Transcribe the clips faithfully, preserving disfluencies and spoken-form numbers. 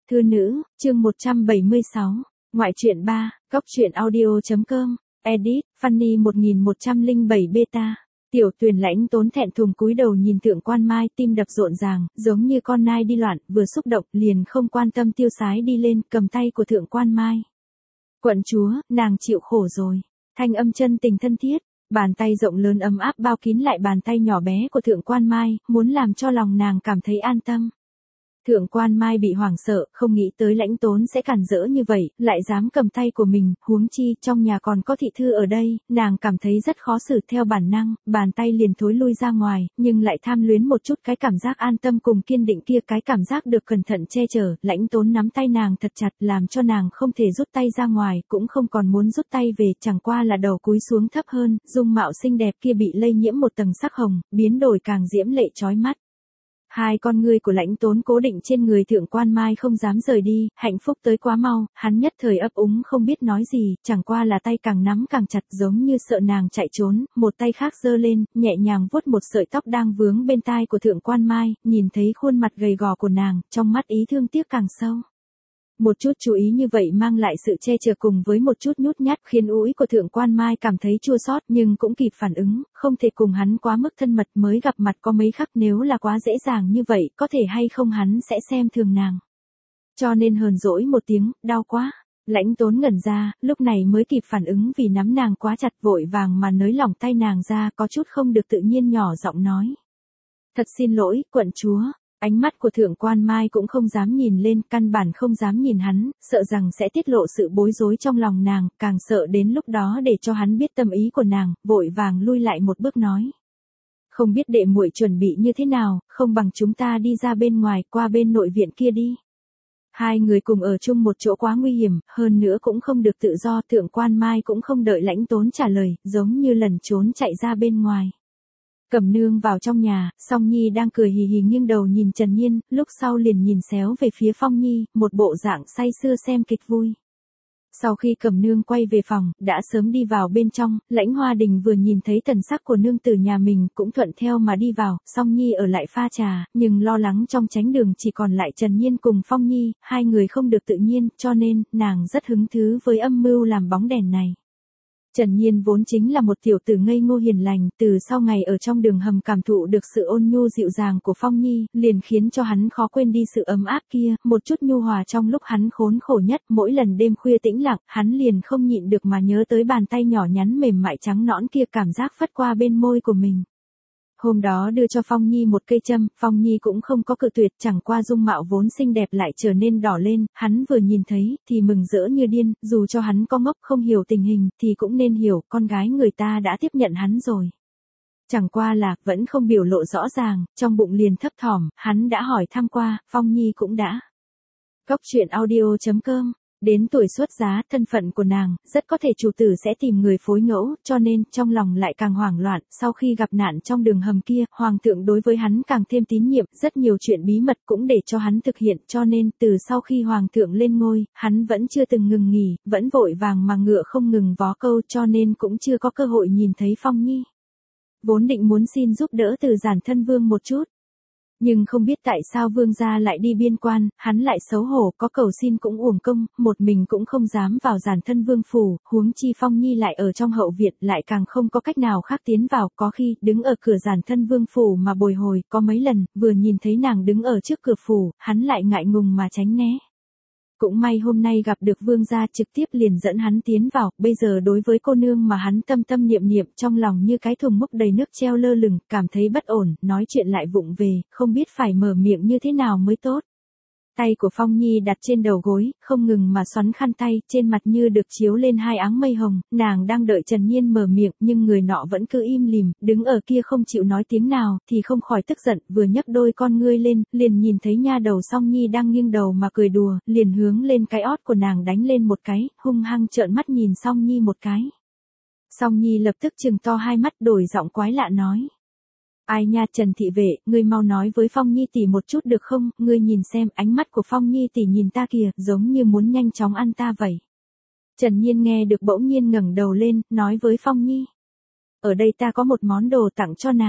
Thư nữ, chương một trăm bảy mươi sáu, ngoại truyện ba, cóc truyện audio.com, edit, Funny một nghìn một trăm lẻ bảy beta. Tiểu Tuyền Lãnh Tốn thẹn thùng cúi đầu nhìn Thượng Quan Mai, tim đập rộn ràng, giống như con nai đi loạn, vừa xúc động, liền không quan tâm tiêu sái đi lên, cầm tay của Thượng Quan Mai. Quận chúa, nàng chịu khổ rồi. Thanh âm chân tình thân thiết, bàn tay rộng lớn ấm áp bao kín lại bàn tay nhỏ bé của Thượng Quan Mai, muốn làm cho lòng nàng cảm thấy an tâm. Thượng Quan Mai bị hoảng sợ, không nghĩ tới Lãnh Tốn sẽ cản rỡ như vậy, lại dám cầm tay của mình, huống chi trong nhà còn có thị thư ở đây, nàng cảm thấy rất khó xử. Theo bản năng, bàn tay liền thối lui ra ngoài, nhưng lại tham luyến một chút cái cảm giác an tâm cùng kiên định kia, cái cảm giác được cẩn thận che chở. Lãnh Tốn nắm tay nàng thật chặt, làm cho nàng không thể rút tay ra ngoài, cũng không còn muốn rút tay về, chẳng qua là đầu cúi xuống thấp hơn, dung mạo xinh đẹp kia bị lây nhiễm một tầng sắc hồng, biến đổi càng diễm lệ chói mắt. Hai con ngươi của Lãnh Tốn cố định trên người Thượng Quan Mai không dám rời đi, hạnh phúc tới quá mau, hắn nhất thời ấp úng không biết nói gì, chẳng qua là tay càng nắm càng chặt, giống như sợ nàng chạy trốn, một tay khác giơ lên, nhẹ nhàng vuốt một sợi tóc đang vướng bên tai của Thượng Quan Mai, nhìn thấy khuôn mặt gầy gò của nàng, trong mắt ý thương tiếc càng sâu. Một chút chú ý như vậy mang lại sự che chở cùng với một chút nhút nhát, khiến úi của Thượng Quan Mai cảm thấy chua xót, nhưng cũng kịp phản ứng, không thể cùng hắn quá mức thân mật, mới gặp mặt có mấy khắc, nếu là quá dễ dàng như vậy, có thể hay không hắn sẽ xem thường nàng. Cho nên hờn dỗi một tiếng, đau quá. Lãnh Tốn ngẩn ra, lúc này mới kịp phản ứng vì nắm nàng quá chặt, vội vàng mà nới lỏng tay nàng ra, có chút không được tự nhiên nhỏ giọng nói. Thật xin lỗi, quận chúa. Ánh mắt của Thượng Quan Mai cũng không dám nhìn lên, căn bản không dám nhìn hắn, sợ rằng sẽ tiết lộ sự bối rối trong lòng nàng, càng sợ đến lúc đó để cho hắn biết tâm ý của nàng, vội vàng lui lại một bước nói. Không biết đệ muội chuẩn bị như thế nào, không bằng chúng ta đi ra bên ngoài, qua bên nội viện kia đi. Hai người cùng ở chung một chỗ quá nguy hiểm, hơn nữa cũng không được tự do. Thượng Quan Mai cũng không đợi Lãnh Tốn trả lời, giống như lẩn trốn chạy ra bên ngoài. Cẩm Nương vào trong nhà, Song Nhi đang cười hì hì nghiêng đầu nhìn Trần Nhiên, lúc sau liền nhìn xéo về phía Phong Nhi, một bộ dạng say sưa xem kịch vui. Sau khi Cẩm Nương quay về phòng, đã sớm đi vào bên trong, Lãnh Hoa Đình vừa nhìn thấy thần sắc của nương tử nhà mình, cũng thuận theo mà đi vào. Song Nhi ở lại pha trà, nhưng lo lắng trong chánh đường chỉ còn lại Trần Nhiên cùng Phong Nhi, hai người không được tự nhiên, cho nên, nàng rất hứng thú với âm mưu làm bóng đèn này. Trần Nhiên vốn chính là một tiểu tử ngây ngô hiền lành, từ sau ngày ở trong đường hầm cảm thụ được sự ôn nhu dịu dàng của Phong Nhi, liền khiến cho hắn khó quên đi sự ấm áp kia, một chút nhu hòa trong lúc hắn khốn khổ nhất. Mỗi lần đêm khuya tĩnh lặng, hắn liền không nhịn được mà nhớ tới bàn tay nhỏ nhắn mềm mại trắng nõn kia, cảm giác phất qua bên môi của mình. Hôm đó đưa cho Phong Nhi một cây châm, Phong Nhi cũng không có cự tuyệt, chẳng qua dung mạo vốn xinh đẹp lại trở nên đỏ lên, hắn vừa nhìn thấy, thì mừng rỡ như điên, dù cho hắn có ngốc không hiểu tình hình, thì cũng nên hiểu, con gái người ta đã tiếp nhận hắn rồi. Chẳng qua là, vẫn không biểu lộ rõ ràng, trong bụng liền thấp thỏm, hắn đã hỏi thăm qua, Phong Nhi cũng đã. Cóc truyện audio.com. Đến tuổi xuất giá, thân phận của nàng, rất có thể chủ tử sẽ tìm người phối ngẫu, cho nên, trong lòng lại càng hoảng loạn. Sau khi gặp nạn trong đường hầm kia, hoàng thượng đối với hắn càng thêm tín nhiệm, rất nhiều chuyện bí mật cũng để cho hắn thực hiện, cho nên, từ sau khi hoàng thượng lên ngôi, hắn vẫn chưa từng ngừng nghỉ, vẫn vội vàng mà ngựa không ngừng vó câu, cho nên cũng chưa có cơ hội nhìn thấy Phong Nhi. Vốn định muốn xin giúp đỡ từ Giản Thân Vương một chút. Nhưng không biết tại sao vương gia lại đi biên quan, hắn lại xấu hổ, có cầu xin cũng uổng công, một mình cũng không dám vào Giản Thân Vương phủ, huống chi Phong Nhi lại ở trong hậu viện, lại càng không có cách nào khác tiến vào, có khi, đứng ở cửa Giản Thân Vương phủ mà bồi hồi, có mấy lần, vừa nhìn thấy nàng đứng ở trước cửa phủ, hắn lại ngại ngùng mà tránh né. Cũng may hôm nay gặp được vương gia, trực tiếp liền dẫn hắn tiến vào, bây giờ đối với cô nương mà hắn tâm tâm niệm niệm, trong lòng như cái thùng múc đầy nước treo lơ lửng, cảm thấy bất ổn, nói chuyện lại vụng về, không biết phải mở miệng như thế nào mới tốt. Tay của Phong Nhi đặt trên đầu gối, không ngừng mà xoắn khăn tay, trên mặt như được chiếu lên hai áng mây hồng, nàng đang đợi Trần Nhiên mở miệng, nhưng người nọ vẫn cứ im lìm, đứng ở kia không chịu nói tiếng nào, thì không khỏi tức giận, vừa nhấc đôi con ngươi lên, liền nhìn thấy nha đầu Song Nhi đang nghiêng đầu mà cười đùa, liền hướng lên cái ót của nàng đánh lên một cái, hung hăng trợn mắt nhìn Song Nhi một cái. Song Nhi lập tức trừng to hai mắt, đổi giọng quái lạ nói. Ai nha Trần thị vệ, ngươi mau nói với Phong Nhi tỷ một chút được không, ngươi nhìn xem, ánh mắt của Phong Nhi tỷ nhìn ta kìa, giống như muốn nhanh chóng ăn ta vậy. Trần Nhiên nghe được bỗng nhiên ngẩng đầu lên, nói với Phong Nhi. Ở đây ta có một món đồ tặng cho nàng.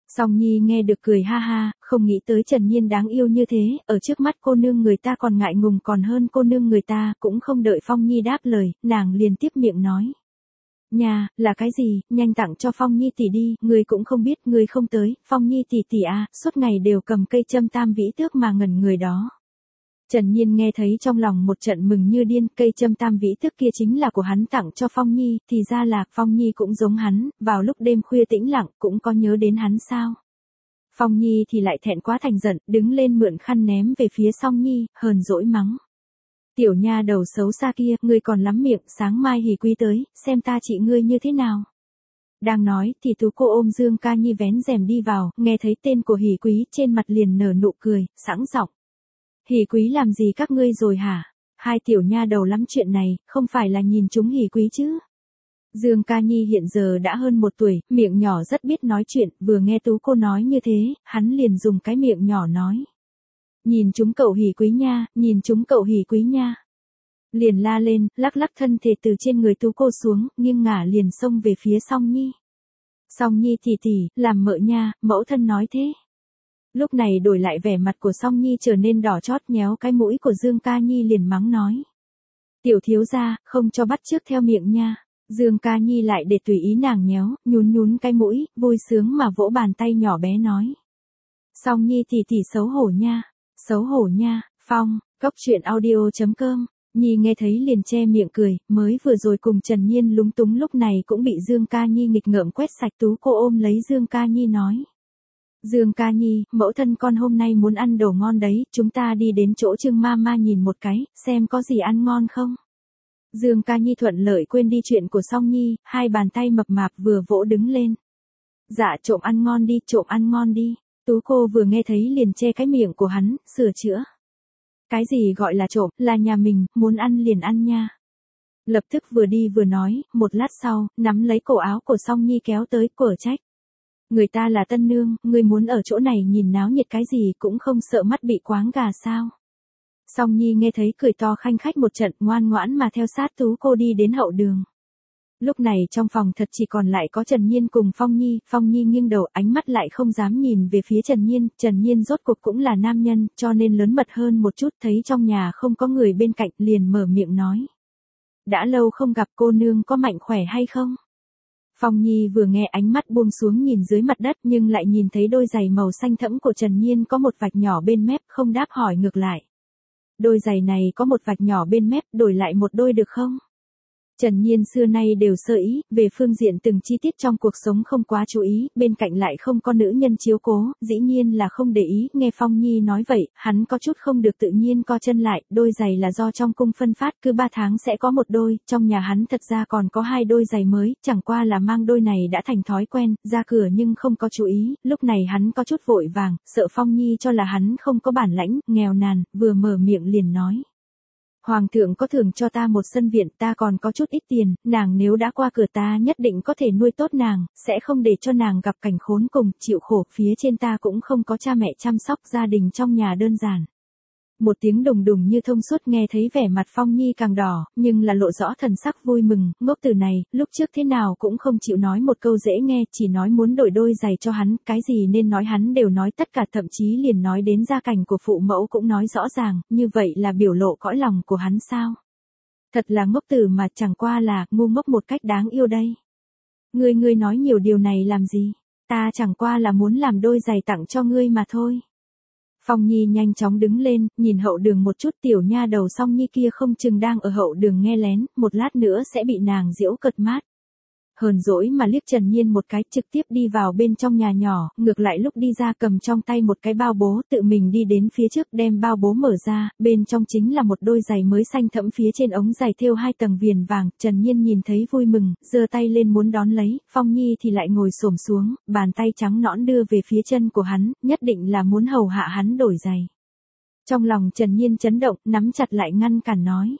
Song Nhi nghe được cười ha ha, không nghĩ tới Trần Nhiên đáng yêu như thế, ở trước mắt cô nương người ta còn ngại ngùng còn hơn cô nương người ta, cũng không đợi Phong Nhi đáp lời, nàng liền tiếp miệng nói. Nhà, là cái gì, nhanh tặng cho Phong Nhi tỷ đi, người cũng không biết, người không tới, Phong Nhi tỷ tỷ à, suốt ngày đều cầm cây châm tam vĩ tước mà ngẩn người đó. Trần Nhiên nghe thấy trong lòng một trận mừng như điên, cây châm tam vĩ tước kia chính là của hắn tặng cho Phong Nhi, thì ra là Phong Nhi cũng giống hắn, vào lúc đêm khuya tĩnh lặng cũng có nhớ đến hắn sao. Phong Nhi thì lại thẹn quá thành giận, đứng lên mượn khăn ném về phía Song Nhi, hờn dỗi mắng. Tiểu nha đầu xấu xa kia, ngươi còn lắm miệng, sáng mai Hỉ Quý tới, xem ta trị ngươi như thế nào. Đang nói thì Tú cô ôm Dương Ca Nhi vén rèm đi vào, nghe thấy tên của Hỉ Quý trên mặt liền nở nụ cười, sẵn giọng. Hỉ Quý làm gì các ngươi rồi hả? Hai tiểu nha đầu lắm chuyện này, không phải là nhìn chúng Hỉ Quý chứ? Dương Ca Nhi hiện giờ đã hơn một tuổi, miệng nhỏ rất biết nói chuyện, vừa nghe Tú cô nói như thế, hắn liền dùng cái miệng nhỏ nói. Nhìn chúng cậu Hỉ Quý nha, nhìn chúng cậu Hỉ Quý nha. Liền la lên, lắc lắc thân thể từ trên người Tú cô xuống, nghiêng ngả liền xông về phía Song Nhi. Song Nhi tỷ tỷ, làm mợ nha, mẫu thân nói thế. Lúc này đổi lại vẻ mặt của Song Nhi trở nên đỏ chót, nhéo cái mũi của Dương Ca Nhi liền mắng nói. Tiểu thiếu gia, không cho bắt chước theo miệng nha. Dương Ca Nhi lại để tùy ý nàng nhéo, nhún nhún cái mũi, vui sướng mà vỗ bàn tay nhỏ bé nói. Song Nhi tỷ tỷ xấu hổ nha, xấu hổ nha, Phong, cốc truyện audio chấm com. Nhi nghe thấy liền che miệng cười, mới vừa rồi cùng Trần Nhiên lúng túng lúc này cũng bị Dương Ca Nhi nghịch ngợm quét sạch. Tú cô ôm lấy Dương Ca Nhi nói. Dương Ca Nhi, mẫu thân con hôm nay muốn ăn đồ ngon đấy, chúng ta đi đến chỗ Trương ma ma nhìn một cái, xem có gì ăn ngon không. Dương Ca Nhi thuận lợi quên đi chuyện của Song Nhi, hai bàn tay mập mạp vừa vỗ đứng lên. Dạ trộm ăn ngon đi, trộm ăn ngon đi. Tú cô vừa nghe thấy liền che cái miệng của hắn, sửa chữa. Cái gì gọi là trộm, là nhà mình, muốn ăn liền ăn nha. Lập tức vừa đi vừa nói, một lát sau, nắm lấy cổ áo của Song Nhi kéo tới, quở trách. Người ta là tân nương, người muốn ở chỗ này nhìn náo nhiệt cái gì cũng không sợ mắt bị quáng gà sao. Song Nhi nghe thấy cười to khanh khách một trận, ngoan ngoãn mà theo sát Tú cô đi đến hậu đường. Lúc này trong phòng thật chỉ còn lại có Trần Nhiên cùng Phong Nhi, Phong Nhi nghiêng đầu ánh mắt lại không dám nhìn về phía Trần Nhiên, Trần Nhiên rốt cuộc cũng là nam nhân, cho nên lớn mật hơn một chút, thấy trong nhà không có người bên cạnh liền mở miệng nói. Đã lâu không gặp, cô nương có mạnh khỏe hay không? Phong Nhi vừa nghe ánh mắt buông xuống nhìn dưới mặt đất nhưng lại nhìn thấy đôi giày màu xanh thẫm của Trần Nhiên có một vạch nhỏ bên mép, không đáp hỏi ngược lại. Đôi giày này có một vạch nhỏ bên mép, đổi lại một đôi được không? Trần Nhiên xưa nay đều sơ ý, về phương diện từng chi tiết trong cuộc sống không quá chú ý, bên cạnh lại không có nữ nhân chiếu cố, dĩ nhiên là không để ý, nghe Phong Nhi nói vậy, hắn có chút không được tự nhiên co chân lại, đôi giày là do trong cung phân phát, cứ ba tháng sẽ có một đôi, trong nhà hắn thật ra còn có hai đôi giày mới, chẳng qua là mang đôi này đã thành thói quen, ra cửa nhưng không có chú ý, lúc này hắn có chút vội vàng, sợ Phong Nhi cho là hắn không có bản lãnh, nghèo nàn, vừa mở miệng liền nói. Hoàng thượng có thưởng cho ta một sân viện, ta còn có chút ít tiền, nàng nếu đã qua cửa ta nhất định có thể nuôi tốt nàng, sẽ không để cho nàng gặp cảnh khốn cùng, chịu khổ, phía trên ta cũng không có cha mẹ chăm sóc, gia đình trong nhà đơn giản. Một tiếng đùng đùng như thông suốt nghe thấy vẻ mặt Phong Nhi càng đỏ, nhưng là lộ rõ thần sắc vui mừng, ngốc từ này, lúc trước thế nào cũng không chịu nói một câu dễ nghe, chỉ nói muốn đổi đôi giày cho hắn, cái gì nên nói hắn đều nói tất cả, thậm chí liền nói đến gia cảnh của phụ mẫu cũng nói rõ ràng, như vậy là biểu lộ cõi lòng của hắn sao. Thật là ngốc tử mà chẳng qua là, ngu ngốc một cách đáng yêu đây. Ngươi ngươi nói nhiều điều này làm gì, ta chẳng qua là muốn làm đôi giày tặng cho ngươi mà thôi. Phong Nhi nhanh chóng đứng lên, nhìn hậu đường một chút, tiểu nha đầu Song Nhi kia không chừng đang ở hậu đường nghe lén, một lát nữa sẽ bị nàng giễu cợt mát. Hờn dỗi mà liếc Trần Nhiên một cái, trực tiếp đi vào bên trong nhà nhỏ, ngược lại lúc đi ra cầm trong tay một cái bao bố, tự mình đi đến phía trước đem bao bố mở ra, bên trong chính là một đôi giày mới xanh thẫm, phía trên ống giày thêu hai tầng viền vàng. Trần Nhiên nhìn thấy vui mừng, giơ tay lên muốn đón lấy, Phong Nhi thì lại ngồi xổm xuống, bàn tay trắng nõn đưa về phía chân của hắn, nhất định là muốn hầu hạ hắn đổi giày. Trong lòng Trần Nhiên chấn động, nắm chặt lại ngăn cản nói.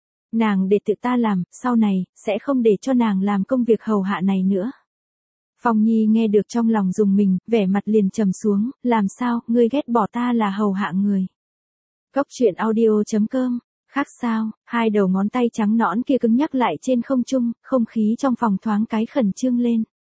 Nàng để tự ta làm, sau này, sẽ không để cho nàng làm công việc hầu hạ này nữa. Phong Nhi nghe được trong lòng dùng mình, vẻ mặt liền trầm xuống, làm sao, ngươi ghét bỏ ta là hầu hạ người. Cốc truyện audio chấm com, khác sao, hai đầu ngón tay trắng nõn kia cứng nhắc lại trên không trung, không khí trong phòng thoáng cái khẩn trương lên.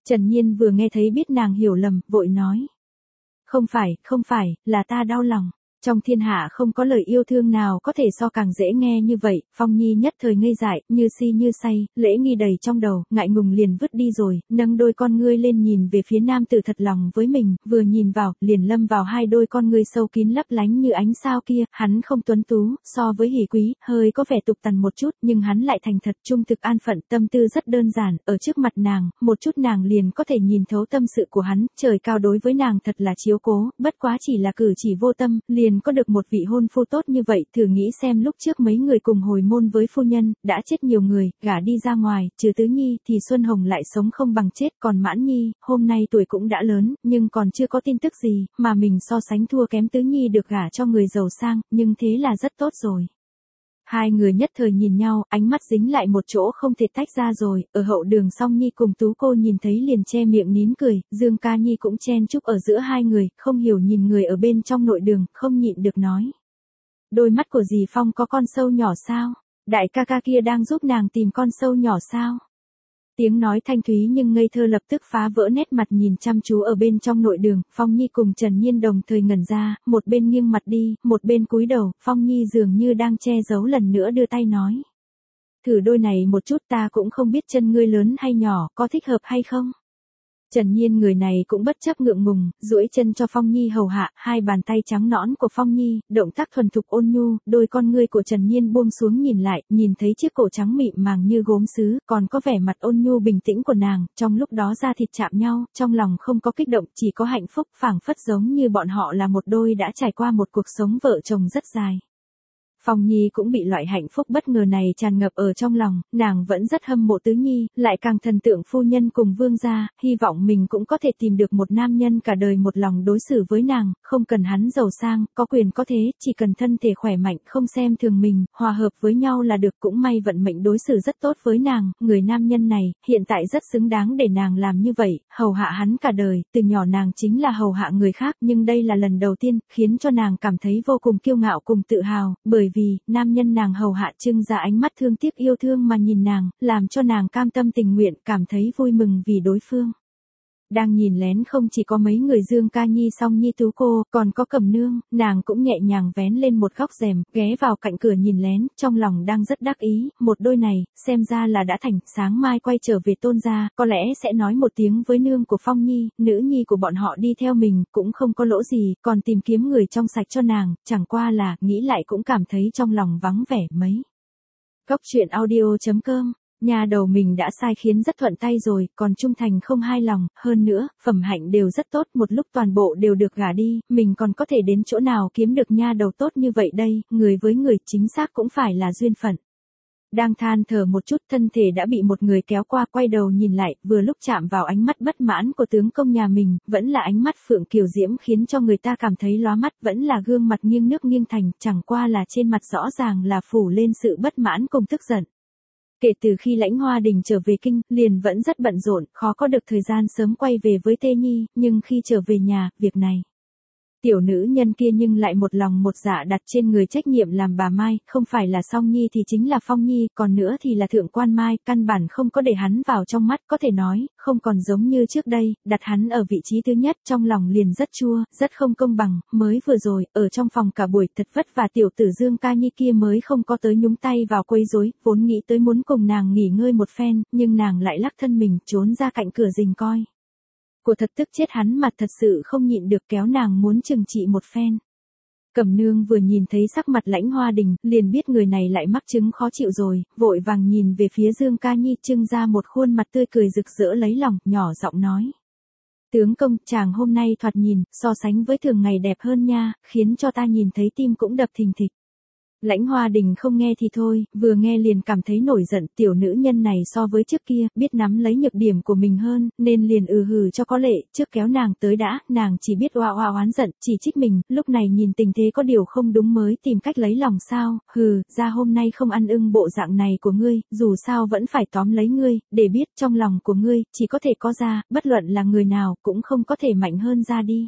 Trần Nhiên vừa nghe thấy biết nàng hiểu lầm, vội nói. Không phải, không phải, là ta đau lòng. Trong thiên hạ không có lời yêu thương nào có thể so càng dễ nghe như vậy. Phong Nhi nhất thời ngây dại, như si như say, lễ nghi đầy trong đầu, ngại ngùng liền vứt đi rồi, nâng đôi con ngươi lên nhìn về phía nam tử thật lòng với mình, vừa nhìn vào, liền lâm vào hai đôi con ngươi sâu kín lấp lánh như ánh sao kia. Hắn không tuấn tú, so với Hỉ Quý, hơi có vẻ tục tằn một chút, nhưng hắn lại thành thật, trung thực, an phận, tâm tư rất đơn giản. Ở trước mặt nàng, một chút nàng liền có thể nhìn thấu tâm sự của hắn. Trời cao đối với nàng thật là chiếu cố, bất quá chỉ là cử chỉ vô tâm, liền có được một vị hôn phu tốt như vậy. Thử nghĩ xem, lúc trước mấy người cùng hồi môn với phu nhân, đã chết nhiều người, gả đi ra ngoài, trừ Tứ Nhi thì Xuân Hồng lại sống không bằng chết, còn Mãn Nhi, hôm nay tuổi cũng đã lớn, nhưng còn chưa có tin tức gì, mà mình so sánh thua kém Tứ Nhi được gả cho người giàu sang, nhưng thế là rất tốt rồi. Hai người nhất thời nhìn nhau, ánh mắt dính lại một chỗ không thể tách ra rồi. Ở hậu đường, Song Nhi cùng Tú cô nhìn thấy liền che miệng nín cười, Dương Ca Nhi cũng chen chúc ở giữa hai người, không hiểu nhìn người ở bên trong nội đường, không nhịn được nói. Đôi mắt của dì Phong có con sâu nhỏ sao? Đại ca ca kia đang giúp nàng tìm con sâu nhỏ sao? Tiếng nói thanh thúy nhưng ngây thơ lập tức phá vỡ nét mặt nhìn chăm chú ở bên trong nội đường. Phong Nhi cùng Trần Nhiên đồng thời ngẩn ra, một bên nghiêng mặt đi, một bên cúi đầu. Phong Nhi dường như đang che giấu, lần nữa đưa tay nói. Thử đôi này một chút, ta cũng không biết chân ngươi lớn hay nhỏ, có thích hợp hay không? Trần Nhiên người này cũng bất chấp ngượng ngùng, duỗi chân cho Phong Nhi hầu hạ. Hai bàn tay trắng nõn của Phong Nhi, động tác thuần thục ôn nhu. Đôi con ngươi của Trần Nhiên buông xuống nhìn lại, nhìn thấy chiếc cổ trắng mịn màng như gốm sứ, còn có vẻ mặt ôn nhu bình tĩnh của nàng. Trong lúc đó da thịt chạm nhau, trong lòng không có kích động, chỉ có hạnh phúc, phảng phất giống như bọn họ là một đôi đã trải qua một cuộc sống vợ chồng rất dài. Phong Nhi cũng bị loại hạnh phúc bất ngờ này tràn ngập ở trong lòng, nàng vẫn rất hâm mộ Tứ Nhi, lại càng thần tượng phu nhân cùng vương gia, hy vọng mình cũng có thể tìm được một nam nhân cả đời một lòng đối xử với nàng, không cần hắn giàu sang, có quyền có thế, chỉ cần thân thể khỏe mạnh, không xem thường mình, hòa hợp với nhau là được. Cũng may vận mệnh đối xử rất tốt với nàng, người nam nhân này, hiện tại rất xứng đáng để nàng làm như vậy, hầu hạ hắn cả đời. Từ nhỏ nàng chính là hầu hạ người khác, nhưng đây là lần đầu tiên, khiến cho nàng cảm thấy vô cùng kiêu ngạo cùng tự hào, bởi vì, nam nhân nàng hầu hạ trưng ra ánh mắt thương tiếc yêu thương mà nhìn nàng, làm cho nàng cam tâm tình nguyện, cảm thấy vui mừng vì đối phương. Đang nhìn lén không chỉ có mấy người Dương Ca Nhi, Song Nhi, Tú cô, còn có Cẩm Nương, nàng cũng nhẹ nhàng vén lên một góc rèm, ghé vào cạnh cửa nhìn lén, trong lòng đang rất đắc ý, một đôi này, xem ra là đã thành. Sáng mai quay trở về Tôn gia, có lẽ sẽ nói một tiếng với nương của Phong Nhi, nữ nhi của bọn họ đi theo mình, cũng không có lỗ gì, còn tìm kiếm người trong sạch cho nàng, chẳng qua là, nghĩ lại cũng cảm thấy trong lòng vắng vẻ mấy. Góc truyện audio chấm com. Nhà đầu mình đã sai khiến rất thuận tay rồi, còn trung thành không hai lòng, hơn nữa, phẩm hạnh đều rất tốt, một lúc toàn bộ đều được gả đi, mình còn có thể đến chỗ nào kiếm được nha đầu tốt như vậy đây, người với người chính xác cũng phải là duyên phận. Đang than thở một chút, thân thể đã bị một người kéo qua, quay đầu nhìn lại, vừa lúc chạm vào ánh mắt bất mãn của tướng công nhà mình, vẫn là ánh mắt Phượng Kiều Diễm khiến cho người ta cảm thấy lóa mắt, vẫn là gương mặt nghiêng nước nghiêng thành, chẳng qua là trên mặt rõ ràng là phủ lên sự bất mãn cùng tức giận. Kể từ khi Lãnh Hoa Đình trở về kinh, liền vẫn rất bận rộn, khó có được thời gian sớm quay về với Tê Nhi, nhưng khi trở về nhà, việc này. Tiểu nữ nhân kia nhưng lại một lòng một dạ đặt trên người trách nhiệm làm bà Mai, không phải là Song Nhi thì chính là Phong Nhi, còn nữa thì là Thượng quan Mai, căn bản không có để hắn vào trong mắt, có thể nói, không còn giống như trước đây, đặt hắn ở vị trí thứ nhất, trong lòng liền rất chua, rất không công bằng. Mới vừa rồi, ở trong phòng cả buổi thật vất vả, tiểu tử Dương Ca Nhi kia mới không có tới nhúng tay vào quấy rối, vốn nghĩ tới muốn cùng nàng nghỉ ngơi một phen, nhưng nàng lại lắc thân mình, trốn ra cạnh cửa rình coi. Cô thật tức chết hắn mà thật sự không nhịn được kéo nàng muốn trừng trị một phen. Cẩm Nương vừa nhìn thấy sắc mặt Lãnh Hoa Đình, liền biết người này lại mắc chứng khó chịu rồi, vội vàng nhìn về phía Dương Ca Nhi, trưng ra một khuôn mặt tươi cười rực rỡ lấy lòng, nhỏ giọng nói. Tướng công, chàng hôm nay thoạt nhìn, so sánh với thường ngày đẹp hơn nha, khiến cho ta nhìn thấy tim cũng đập thình thịch. Lãnh Hoa Đình không nghe thì thôi, vừa nghe liền cảm thấy nổi giận, tiểu nữ nhân này so với trước kia, biết nắm lấy nhược điểm của mình hơn, nên liền ừ hừ cho có lệ, trước kéo nàng tới đã, nàng chỉ biết oa oa oán giận, chỉ trích mình, lúc này nhìn tình thế có điều không đúng mới tìm cách lấy lòng sao, hừ, ra hôm nay không ăn ưng bộ dạng này của ngươi, dù sao vẫn phải tóm lấy ngươi, để biết trong lòng của ngươi, chỉ có thể có ra, bất luận là người nào, cũng không có thể mạnh hơn ra đi.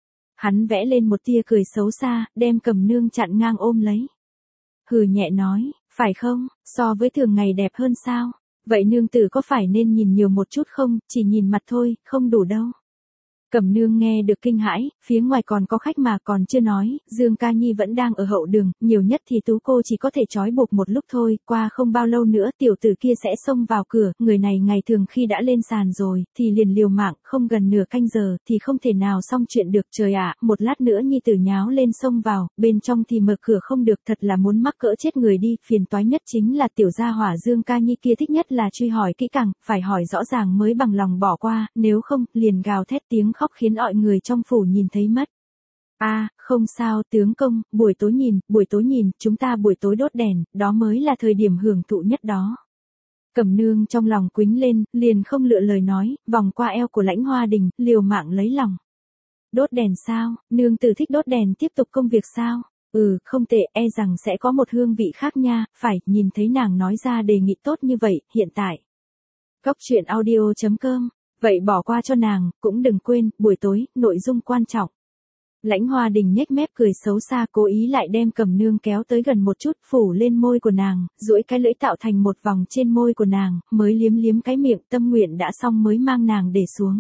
Hắn vẽ lên một tia cười xấu xa, đem Cẩm Nương chặn ngang ôm lấy. Hừ nhẹ nói, phải không, so với thường ngày đẹp hơn sao? Vậy nương tử có phải nên nhìn nhiều một chút không, chỉ nhìn mặt thôi, không đủ đâu. Cẩm nương nghe được kinh hãi, phía ngoài còn có khách mà còn chưa nói, Dương Ca Nhi vẫn đang ở hậu đường, nhiều nhất thì Tú cô chỉ có thể trói buộc một lúc thôi, qua không bao lâu nữa tiểu tử kia sẽ xông vào cửa, người này ngày thường khi đã lên sàn rồi, thì liền liều mạng, không gần nửa canh giờ, thì không thể nào xong chuyện được trời ạ, một lát nữa Nhi tử nháo lên xông vào, bên trong thì mở cửa không được, thật là muốn mắc cỡ chết người đi, phiền toái nhất chính là tiểu gia hỏa Dương Ca Nhi kia thích nhất là truy hỏi kỹ càng, phải hỏi rõ ràng mới bằng lòng bỏ qua, nếu không, liền gào thét tiếng khóc khiến mọi người trong phủ nhìn thấy mất. A, à, không sao, tướng công, buổi tối nhìn, buổi tối nhìn, chúng ta buổi tối đốt đèn, đó mới là thời điểm hưởng thụ nhất đó. Cẩm nương trong lòng quýnh lên, liền không lựa lời nói, vòng qua eo của Lãnh Hoa Đình, liều mạng lấy lòng. Đốt đèn sao, nương tử thích đốt đèn tiếp tục công việc sao? Ừ, không tệ, e rằng sẽ có một hương vị khác nha, phải, nhìn thấy nàng nói ra đề nghị tốt như vậy, hiện tại. Góc truyện audio chấm com. Vậy bỏ qua cho nàng, cũng đừng quên, buổi tối, nội dung quan trọng. Lãnh Hoa Đình nhếch mép cười xấu xa, cố ý lại đem Cẩm nương kéo tới gần một chút, phủ lên môi của nàng, duỗi cái lưỡi tạo thành một vòng trên môi của nàng, mới liếm liếm cái miệng, tâm nguyện đã xong mới mang nàng để xuống.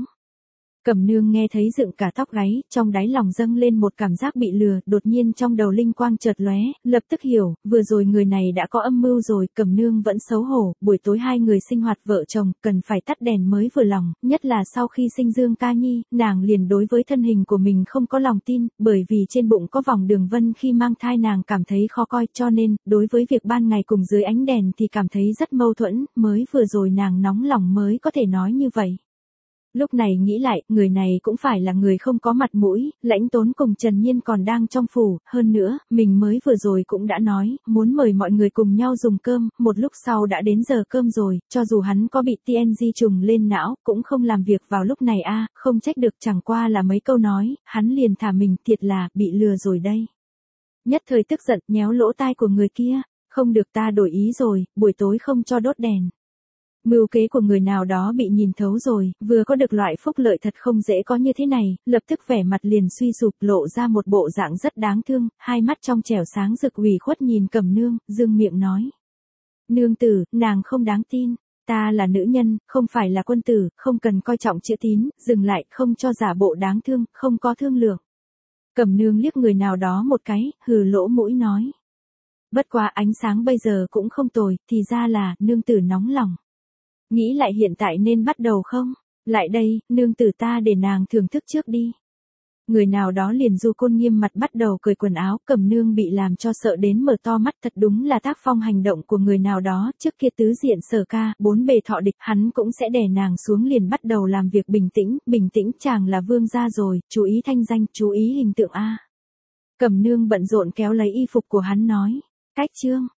Cẩm nương nghe thấy dựng cả tóc gáy, trong đáy lòng dâng lên một cảm giác bị lừa, đột nhiên trong đầu linh quang chợt lóe, lập tức hiểu, vừa rồi người này đã có âm mưu rồi, Cẩm nương vẫn xấu hổ, buổi tối hai người sinh hoạt vợ chồng, cần phải tắt đèn mới vừa lòng, nhất là sau khi sinh Dương Ca Nhi, nàng liền đối với thân hình của mình không có lòng tin, bởi vì trên bụng có vòng đường vân khi mang thai nàng cảm thấy khó coi, cho nên, đối với việc ban ngày cùng dưới ánh đèn thì cảm thấy rất mâu thuẫn, mới vừa rồi nàng nóng lòng mới có thể nói như vậy. Lúc này nghĩ lại, người này cũng phải là người không có mặt mũi, Lãnh Tốn cùng Trần Nhiên còn đang trong phủ, hơn nữa, mình mới vừa rồi cũng đã nói, muốn mời mọi người cùng nhau dùng cơm, một lúc sau đã đến giờ cơm rồi, cho dù hắn có bị tê en giê trùng lên não, cũng không làm việc vào lúc này a, không trách được, chẳng qua là mấy câu nói, hắn liền thả mình, thiệt là, bị lừa rồi đây. Nhất thời tức giận, nhéo lỗ tai của người kia, không được, ta đổi ý rồi, buổi tối không cho đốt đèn. Mưu kế của người nào đó bị nhìn thấu rồi, vừa có được loại phúc lợi thật không dễ có như thế này, lập tức vẻ mặt liền suy sụp, lộ ra một bộ dạng rất đáng thương, hai mắt trong trẻo sáng rực ủy khuất nhìn Cẩm nương, dương miệng nói. Nương tử, nàng không đáng tin, ta là nữ nhân, không phải là quân tử, không cần coi trọng chữ tín, dừng lại, không cho giả bộ đáng thương, không có thương lượng. Cẩm nương liếc người nào đó một cái, hừ lỗ mũi nói. Bất quá ánh sáng bây giờ cũng không tồi, thì ra là, nương tử nóng lòng. Nghĩ lại hiện tại nên bắt đầu không? Lại đây, nương tử ta để nàng thưởng thức trước đi. Người nào đó liền du côn nghiêm mặt bắt đầu cởi quần áo, Cẩm nương bị làm cho sợ đến mở to mắt, thật đúng là tác phong hành động của người nào đó, trước kia tứ diện Sở Ca, bốn bề thọ địch, hắn cũng sẽ đè nàng xuống liền bắt đầu làm việc bình tĩnh, bình tĩnh, chàng là vương gia rồi, chú ý thanh danh, chú ý hình tượng a. Cẩm nương bận rộn kéo lấy y phục của hắn nói, cách chương.